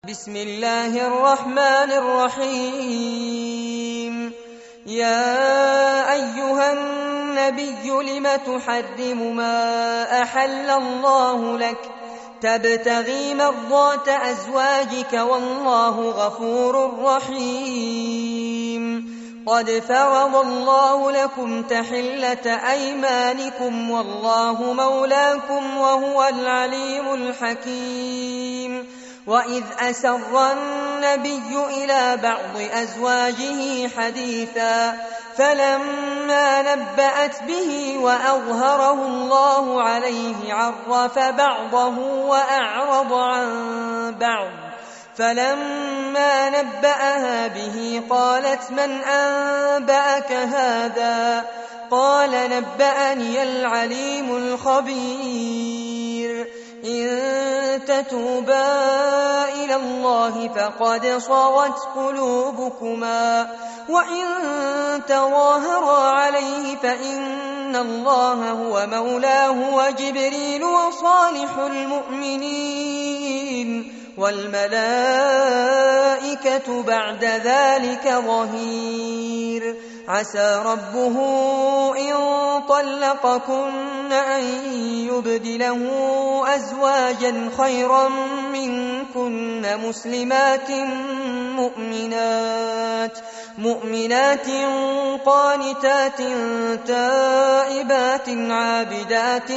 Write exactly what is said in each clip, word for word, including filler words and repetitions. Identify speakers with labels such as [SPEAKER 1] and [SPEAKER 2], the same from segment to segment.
[SPEAKER 1] بسم الله الرحمن الرحيم. يا أيها النبي لم تحرم ما أحل الله لك تبتغي مرضات أزواجك والله غفور رحيم. قد فرض الله لكم تحلة أيمانكم والله مولاكم وهو العليم الحكيم. وإذ أسر النبي إلى بعض أزواجه حديثا فلما نبأت به وأظهره الله عليه عرف بعضه وأعرض عن بعض. فلما نبأها به قالت من أنبأك هذا؟ قال نبأني العليم الخبير. إن تتوبا إلى الله فقد صغت قلوبكما وإن تظاهرا عليه فإن الله هو مولاه وجبريل وصالح المؤمنين والملائكة بعد ذلك ظهير. عسى ربه إن طلقكن أن يبدله أزواجا خيرا منكن مسلمات مؤمنات مؤمنات قانتات تائبات عابدات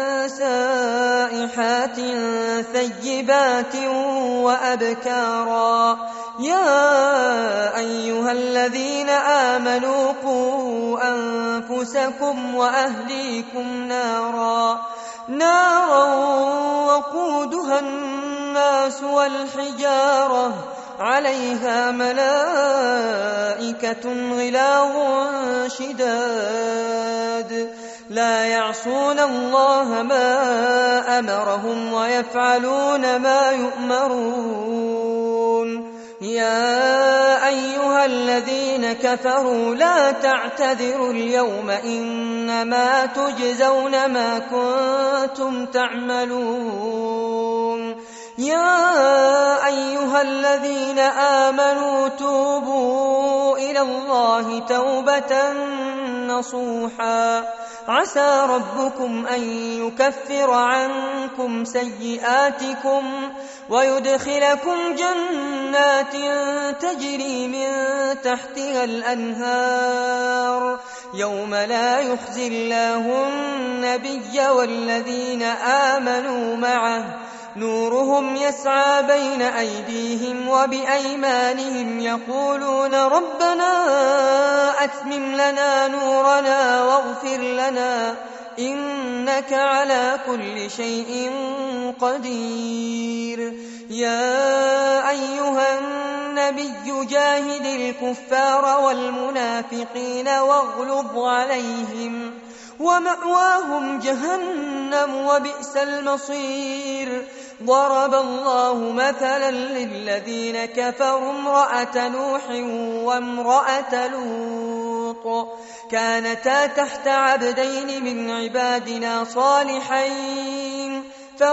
[SPEAKER 1] سائحات ثيبات وأبكارا. يا أيها الذين آمنوا قوا أنفسكم وأهليكم نارا نارا وقودها الناس والحجارة عليها ملائكة غلاظ شداد لا يعصون الله ما أمرهم ويفعلون ما يؤمرون. يا أيها الذين كفروا لا تعتذروا اليوم إنما تجزون ما كنتم تعملون. يا أيها الذين آمنوا توبوا إلى الله توبة نصوحا عسى ربكم أن يكفر عنكم سيئاتكم ويدخلكم جنات تجري من تحتها الأنهار يوم لا يخزي الله النبي والذين آمنوا معه نورهم يسعى بين أيديهم وبأيمانهم يقولون ربنا أتمم لنا نورنا واغفر لنا إنك على كل شيء قدير. يا أيها النبي جاهد الكفار والمنافقين واغلظ عليهم ومأواهم جهنم وبئس المصير. ضرب الله مثلا للذين كفروا امرأة نوح وامرأة لوط كانتا تحت عبدين من عبادنا صالحين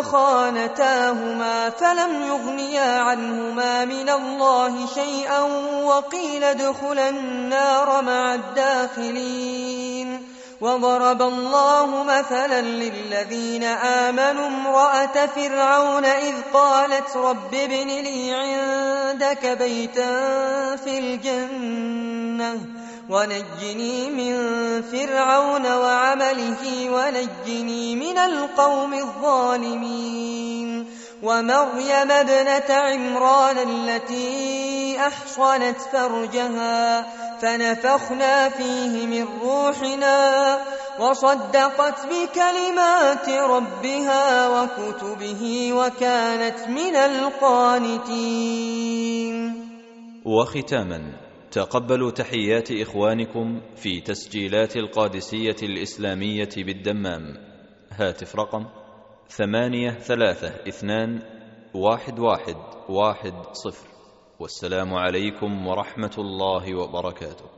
[SPEAKER 1] فخانتاهما فلم يغنيا عنهما من الله شيئا وقيل ادخلا النار مع الداخلين. وضرب الله مثلا للذين آمنوا امرأة فرعون إذ قالت رب ابن لي عندك بيتا في الجنة ونجني من فرعون وعمله ونجني من القوم الظالمين. ومريم ابنة عمران التي أحصنت فرجها فنفخنا فيه من روحنا وصدقت بكلمات ربها وكتبه وكانت من القانتين.
[SPEAKER 2] وختاما تقبلوا تحيات إخوانكم في تسجيلات القادسية الإسلامية بالدمام. هاتف رقم ثمانية ثلاثة اثنان واحد واحد واحد صفر. والسلام عليكم ورحمة الله وبركاته.